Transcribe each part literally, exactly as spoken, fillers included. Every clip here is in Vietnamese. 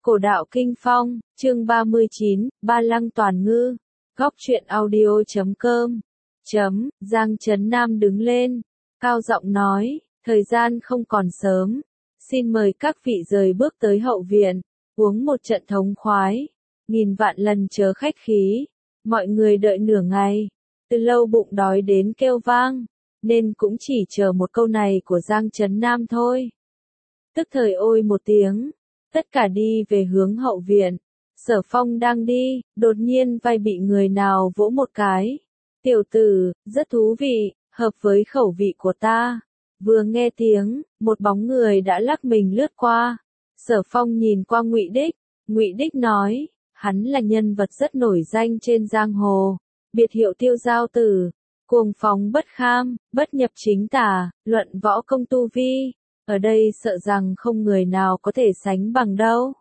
Cổ đạo Kinh Phong, chương ba mươi chín, Ba Lăng Toàn Ngư. Góc truyện audio chấm com. Chấm, Giang Trấn Nam đứng lên, cao giọng nói, thời gian không còn sớm, xin mời các vị rời bước tới hậu viện, uống một trận thống khoái, nghìn vạn lần chớ khách khí, mọi người đợi nửa ngày, từ lâu bụng đói đến kêu vang, nên cũng chỉ chờ một câu này của Giang Trấn Nam thôi. Tức thời ôi một tiếng, tất cả đi về hướng hậu viện. Sở Phong đang đi, đột nhiên vai bị người nào vỗ một cái. Tiểu tử, rất thú vị, hợp với khẩu vị của ta. Vừa nghe tiếng, một bóng người đã lắc mình lướt qua. Sở Phong nhìn qua Ngụy Đích, Ngụy Đích nói, hắn là nhân vật rất nổi danh trên giang hồ, biệt hiệu Tiêu Giao Tử, cuồng phóng bất kham, bất nhập chính tà, luận võ công tu vi. Ở đây sợ rằng không người nào có thể sánh bằng đâu.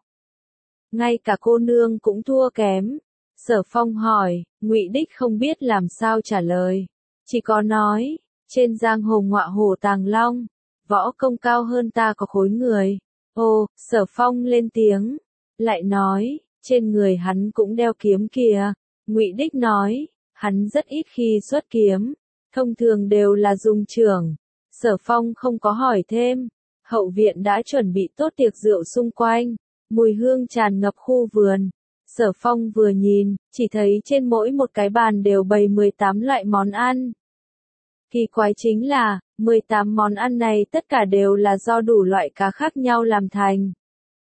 Ngay cả cô nương cũng thua kém. Sở Phong hỏi, Ngụy Đích không biết làm sao trả lời. Chỉ có nói, trên giang hồ ngọa hổ tàng long, võ công cao hơn ta có khối người. Ồ, Sở Phong lên tiếng, lại nói, trên người hắn cũng đeo kiếm kìa. Ngụy Đích nói, hắn rất ít khi xuất kiếm, thông thường đều là dùng chưởng. Sở Phong không có hỏi thêm. Hậu viện đã chuẩn bị tốt tiệc rượu xung quanh, mùi hương tràn ngập khu vườn. Sở Phong vừa nhìn, chỉ thấy trên mỗi một cái bàn đều bày mười tám loại món ăn. Kỳ quái chính là, mười tám món ăn này tất cả đều là do đủ loại cá khác nhau làm thành.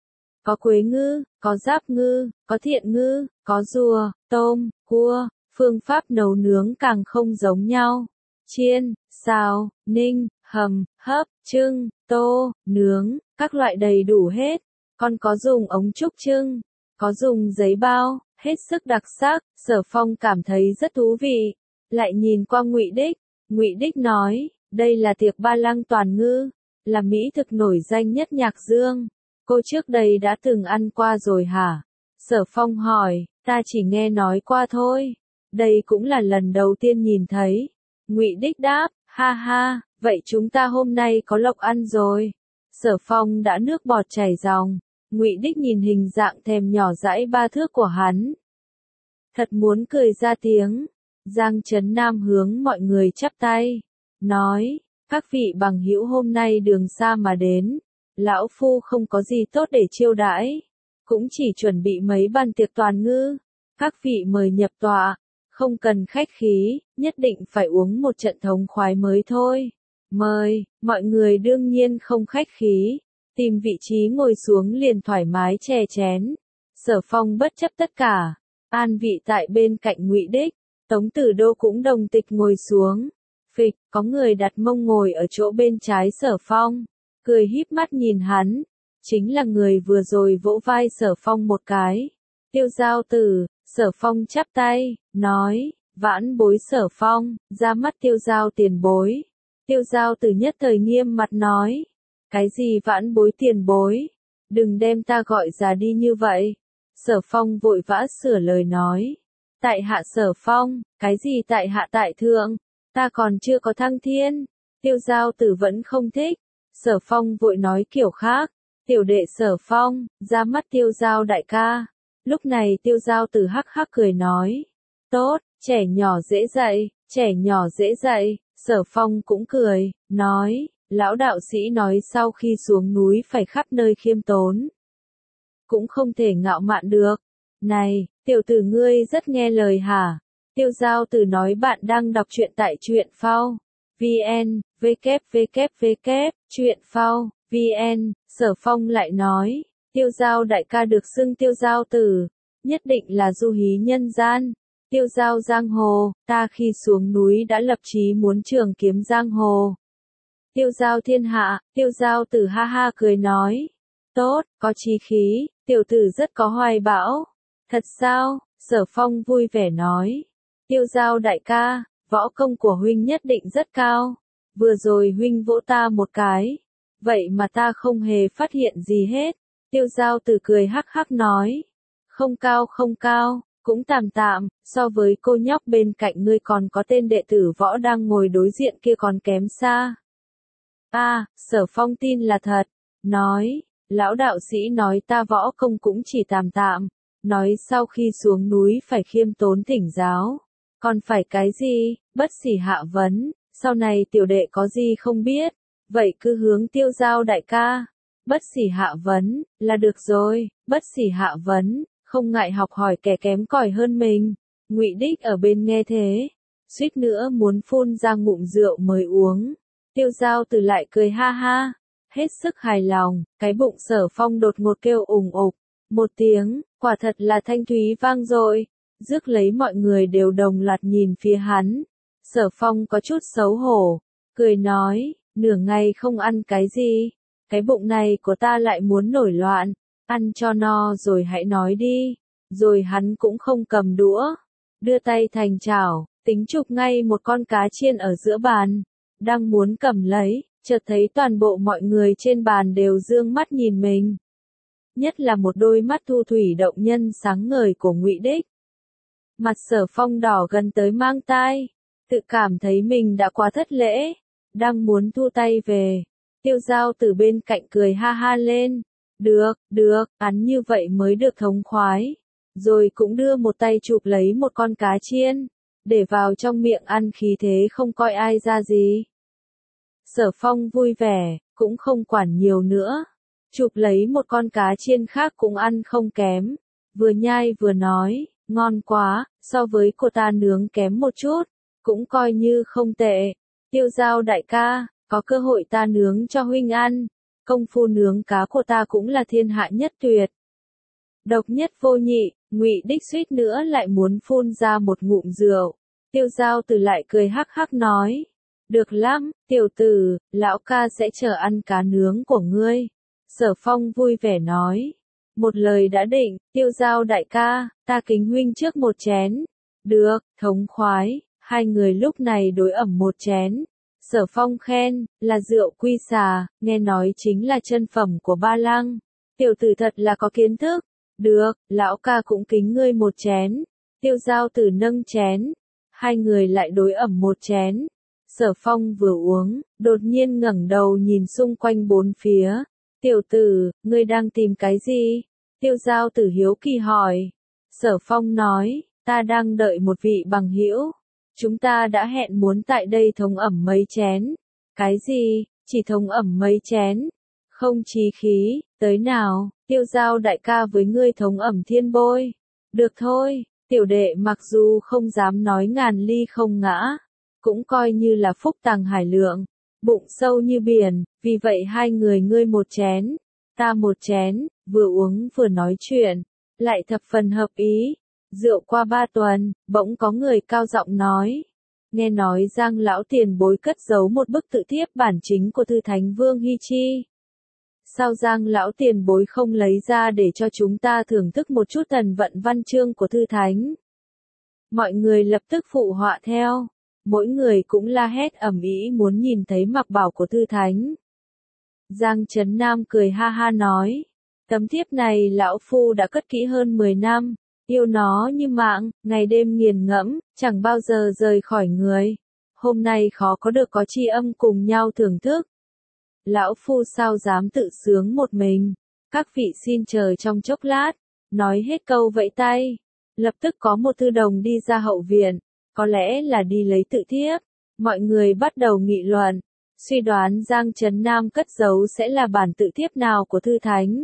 Có quế ngư, có giáp ngư, có thiện ngư, có rùa, tôm, cua, phương pháp nấu nướng càng không giống nhau. Chiên, xào, ninh, hầm, hấp, trưng, tô, nướng, các loại đầy đủ hết. Còn có dùng ống trúc trưng, có dùng giấy bao, hết sức đặc sắc. Sở Phong cảm thấy rất thú vị, lại nhìn qua Ngụy Đích. Ngụy Đích nói, đây là tiệc Ba Lăng Toàn Ngư, là mỹ thực nổi danh nhất Nhạc Dương. Cô trước đây đã từng ăn qua rồi hả? Sở Phong hỏi, ta chỉ nghe nói qua thôi, đây cũng là lần đầu tiên nhìn thấy. Ngụy Đích đáp, ha ha, vậy chúng ta hôm nay có lộc ăn rồi. Sở Phong đã nước bọt chảy ròng. Ngụy Đích nhìn hình dạng thèm nhỏ dãi ba thước của hắn, thật muốn cười ra tiếng. Giang Trấn Nam hướng mọi người chắp tay, nói, các vị bằng hữu hôm nay đường xa mà đến, lão phu không có gì tốt để chiêu đãi, cũng chỉ chuẩn bị mấy bàn tiệc toàn ngư, các vị mời nhập tọa, không cần khách khí, nhất định phải uống một trận thống khoái mới thôi. Mời, mọi người đương nhiên không khách khí, tìm vị trí ngồi xuống liền thoải mái chè chén. Sở Phong bất chấp tất cả, an vị tại bên cạnh Ngụy Đích. Tống Tử Đô cũng đồng tịch ngồi xuống. Phịch, có người đặt mông ngồi ở chỗ bên trái Sở Phong, cười híp mắt nhìn hắn, chính là người vừa rồi vỗ vai Sở Phong một cái. Tiêu Giao Tử. Sở Phong chắp tay, nói, vãn bối Sở Phong, ra mắt Tiêu Giao tiền bối. Tiêu Giao Tử nhất thời nghiêm mặt nói, cái gì vãn bối tiền bối, đừng đem ta gọi già đi như vậy. Sở Phong vội vã sửa lời nói, tại hạ Sở Phong, cái gì tại hạ tại thượng, ta còn chưa có thăng thiên. Tiêu Giao Tử vẫn không thích. Sở Phong vội nói kiểu khác, tiểu đệ Sở Phong, ra mắt Tiêu Giao đại ca. Lúc này Tiêu Giao Tử hắc hắc cười nói, tốt, trẻ nhỏ dễ dạy, trẻ nhỏ dễ dạy. Sở Phong cũng cười, nói, lão đạo sĩ nói sau khi xuống núi phải khắp nơi khiêm tốn, cũng không thể ngạo mạn được. Này, tiểu tử ngươi rất nghe lời hả? Tiêu Giao Tử nói bạn đang đọc truyện tại truyện phao vn, www, truyện phao vn. Sở Phong lại nói, Tiêu Giao đại ca được xưng Tiêu Giao Tử, nhất định là du hí nhân gian. Tiêu giao giang hồ, ta khi xuống núi đã lập chí muốn trường kiếm giang hồ. Tiêu giao thiên hạ. Tiêu Giao Tử ha ha cười nói, tốt, có chí khí, tiểu tử rất có hoài bão. Thật sao? Sở Phong vui vẻ nói, Tiêu Giao đại ca, võ công của huynh nhất định rất cao. Vừa rồi huynh vỗ ta một cái, vậy mà ta không hề phát hiện gì hết. Tiêu Giao Tử cười hắc hắc nói, không cao không cao, cũng tạm tạm, so với cô nhóc bên cạnh ngươi còn có tên đệ tử võ đang ngồi đối diện kia còn kém xa. A, à, Sở Phong tin là thật, nói, Lão đạo sĩ nói ta võ công cũng chỉ tạm tạm, nói sau khi xuống núi phải khiêm tốn thỉnh giáo. Còn phải cái gì, bất xỉ hạ vấn, sau này tiểu đệ có gì không biết, vậy cứ hướng Tiêu Giao đại ca. Bất xỉ hạ vấn, là được rồi, bất xỉ hạ vấn, không ngại học hỏi kẻ kém cỏi hơn mình. Ngụy Đích ở bên nghe thế, suýt nữa muốn phun ra ngụm rượu mới uống. Tiêu Giao Tử lại cười ha ha, hết sức hài lòng, cái bụng Sở Phong đột ngột kêu ủng ục, một tiếng, quả thật là thanh thúy vang dội, rước lấy mọi người đều đồng loạt nhìn phía hắn. Sở Phong có chút xấu hổ, cười nói, nửa ngày không ăn cái gì, cái bụng này của ta lại muốn nổi loạn, ăn cho no rồi hãy nói đi. Rồi hắn cũng không cầm đũa, đưa tay thành chảo, tính chụp ngay một con cá chiên ở giữa bàn, đang muốn cầm lấy, chợt thấy toàn bộ mọi người trên bàn đều dương mắt nhìn mình. Nhất là một đôi mắt thu thủy động nhân sáng ngời của Ngụy Đích. Mặt Sở Phong đỏ gần tới mang tai, tự cảm thấy mình đã quá thất lễ, đang muốn thu tay về. Tiêu Giao từ bên cạnh cười ha ha lên, được, được, ăn như vậy mới được thống khoái. Rồi cũng đưa một tay chụp lấy một con cá chiên, để vào trong miệng ăn khí thế không coi ai ra gì. Sở Phong vui vẻ, cũng không quản nhiều nữa. Chụp lấy một con cá chiên khác cũng ăn không kém. Vừa nhai vừa nói, ngon quá, so với cô ta nướng kém một chút, cũng coi như không tệ. Tiêu Giao đại ca, có cơ hội ta nướng cho huynh ăn. Công phu nướng cá của ta cũng là thiên hạ nhất tuyệt. Độc nhất vô nhị, Ngụy Đích suýt nữa lại muốn phun ra một ngụm rượu. Tiêu Giao Tử lại cười hắc hắc nói, được lắm, tiểu tử, lão ca sẽ chờ ăn cá nướng của ngươi. Sở Phong vui vẻ nói, một lời đã định, Tiêu Giao đại ca, ta kính huynh trước một chén. Được, thống khoái, hai người lúc này đối ẩm một chén. Sở Phong khen, là rượu quy xà, nghe nói chính là chân phẩm của Ba Lăng. Tiểu tử thật là có kiến thức. Được, lão ca cũng kính ngươi một chén. Tiêu Giao Tử nâng chén. Hai người lại đối ẩm một chén. Sở Phong vừa uống, đột nhiên ngẩng đầu nhìn xung quanh bốn phía. Tiểu tử, ngươi đang tìm cái gì? Tiêu Giao Tử hiếu kỳ hỏi. Sở Phong nói, ta đang đợi một vị bằng hữu. Chúng ta đã hẹn muốn tại đây thống ẩm mấy chén. Cái gì, chỉ thống ẩm mấy chén? Không chí khí, tới nào, Tiêu Giao đại ca với ngươi thống ẩm thiên bôi. Được thôi, tiểu đệ mặc dù không dám nói ngàn ly không ngã, cũng coi như là phúc tàng hải lượng, bụng sâu như biển, vì vậy hai người ngươi một chén, ta một chén, vừa uống vừa nói chuyện, lại thập phần hợp ý. Rượu qua ba tuần, bỗng có người cao giọng nói. Nghe nói Giang lão tiền bối cất giấu một bức tự thiếp bản chính của Thư Thánh Vương Hy Chi. Sao Giang lão tiền bối không lấy ra để cho chúng ta thưởng thức một chút thần vận văn chương của Thư Thánh? Mọi người lập tức phụ họa theo. Mỗi người cũng la hét ầm ĩ muốn nhìn thấy mặc bảo của Thư Thánh. Giang Trấn Nam cười ha ha nói. Tấm thiếp này lão phu đã cất kỹ hơn mười năm. Yêu nó như mạng, ngày đêm nghiền ngẫm, chẳng bao giờ rời khỏi người. Hôm nay khó có được có tri âm cùng nhau thưởng thức. Lão phu sao dám tự sướng một mình. Các vị xin chờ trong chốc lát. Nói hết câu vẫy tay. Lập tức có một thư đồng đi ra hậu viện. Có lẽ là đi lấy tự thiếp. Mọi người bắt đầu nghị luận. Suy đoán Giang Trấn Nam cất giấu sẽ là bản tự thiếp nào của Thư Thánh.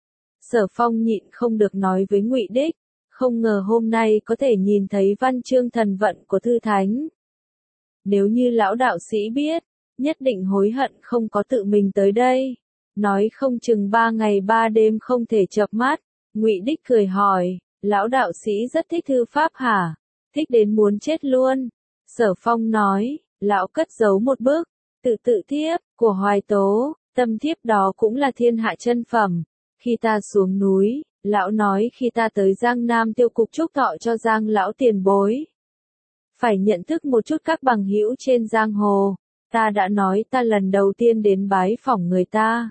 Sở Phong nhịn không được nói với Ngụy Đích. Không ngờ hôm nay có thể nhìn thấy văn chương thần vận của Thư Thánh. Nếu như lão đạo sĩ biết, nhất định hối hận không có tự mình tới đây. Nói không chừng ba ngày ba đêm không thể chợp mắt. Ngụy Đích cười hỏi, lão đạo sĩ rất thích thư pháp hả? Thích đến muốn chết luôn. Sở Phong nói, lão cất giấu một bức, tự tự thiếp, của Hoài Tố, tâm thiếp đó cũng là thiên hạ chân phẩm. Khi ta xuống núi, lão nói khi ta tới Giang Nam tiêu cục chúc thọ cho Giang lão tiền bối. Phải nhận thức một chút các bằng hữu trên giang hồ. Ta đã nói ta lần đầu tiên đến bái phỏng người ta.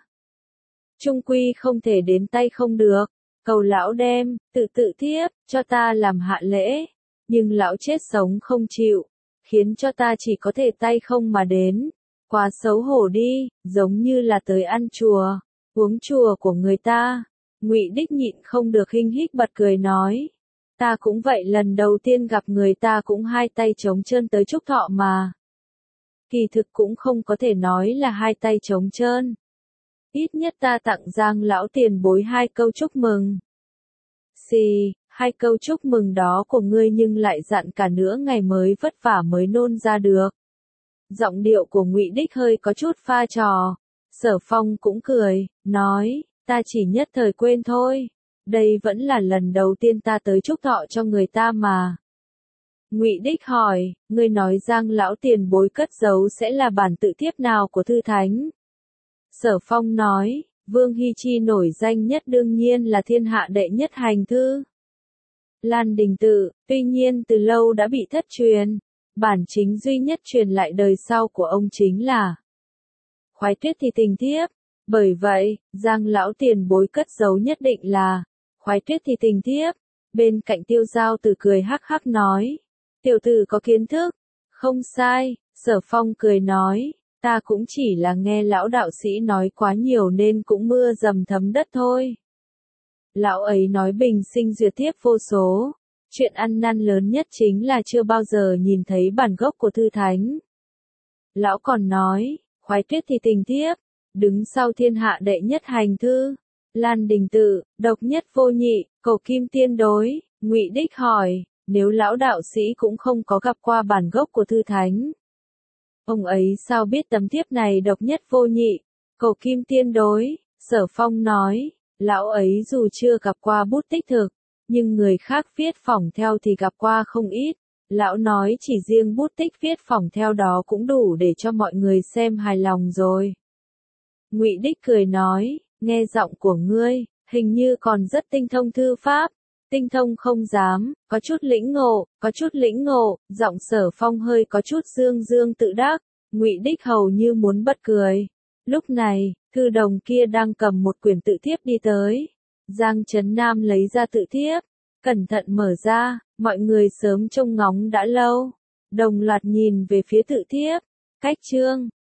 Trung quy không thể đến tay không được. Cầu lão đem, tự tự thiếp, cho ta làm hạ lễ. Nhưng lão chết sống không chịu. Khiến cho ta chỉ có thể tay không mà đến. Quá xấu hổ đi, giống như là tới ăn chùa. Uống chùa của người ta. Ngụy Đích nhịn không được hinh hích bật cười nói. Ta cũng vậy, lần đầu tiên gặp người ta cũng hai tay trống trơn tới chúc thọ mà. Kỳ thực cũng không có thể nói là hai tay trống trơn. Ít nhất ta tặng Giang lão tiền bối hai câu chúc mừng. Xì, hai câu chúc mừng đó của ngươi nhưng lại dặn cả nửa ngày mới vất vả mới nôn ra được. Giọng điệu của Ngụy Đích hơi có chút pha trò. Sở Phong cũng cười, nói, ta chỉ nhất thời quên thôi. Đây vẫn là lần đầu tiên ta tới chúc thọ cho người ta mà. Ngụy Đích hỏi, ngươi nói Giang lão tiền bối cất giấu sẽ là bản tự thiếp nào của thư thánh? Sở Phong nói, Vương Hy Chi nổi danh nhất đương nhiên là thiên hạ đệ nhất hành thư. Lan Đình Tự, tuy nhiên từ lâu đã bị thất truyền. Bản chính duy nhất truyền lại đời sau của ông chính là Khoái Tuyết Thì Tình Thiếp. Bởi vậy, Giang lão tiền bối cất giấu nhất định là Khoái Tuyết Thì Tình Thiếp. Bên cạnh Tiêu Giao Tử cười hắc hắc nói, tiểu tử có kiến thức. Không sai, Sở Phong cười nói, ta cũng chỉ là nghe lão đạo sĩ nói quá nhiều nên cũng mưa dầm thấm đất thôi. Lão ấy nói bình sinh duyệt thiếp vô số. Chuyện ăn năn lớn nhất chính là chưa bao giờ nhìn thấy bản gốc của thư thánh. Lão còn nói, Khoái Tuyết Thì Tình Thiếp, đứng sau thiên hạ đệ nhất hành thư. Lan Đình Tự, độc nhất vô nhị, Cổ Kim Tiên Đối. Ngụy Đích hỏi, nếu lão đạo sĩ cũng không có gặp qua bản gốc của thư thánh, ông ấy sao biết tấm thiếp này độc nhất vô nhị, Cổ Kim Tiên Đối? Sở Phong nói, lão ấy dù chưa gặp qua bút tích thực, nhưng người khác viết phỏng theo thì gặp qua không ít. Lão nói chỉ riêng bút tích viết phỏng theo đó cũng đủ để cho mọi người xem hài lòng rồi. Ngụy Đích cười nói, nghe giọng của ngươi, hình như còn rất tinh thông thư pháp. Tinh thông không dám, có chút lĩnh ngộ, có chút lĩnh ngộ. Giọng Sở Phong hơi có chút dương dương tự đắc. Ngụy Đích hầu như muốn bật cười. Lúc này, thư đồng kia đang cầm một quyển tự thiếp đi tới. Giang Trấn Nam lấy ra tự thiếp, cẩn thận mở ra, mọi người sớm trông ngóng đã lâu, đồng loạt nhìn về phía tự thiếp. Cách chương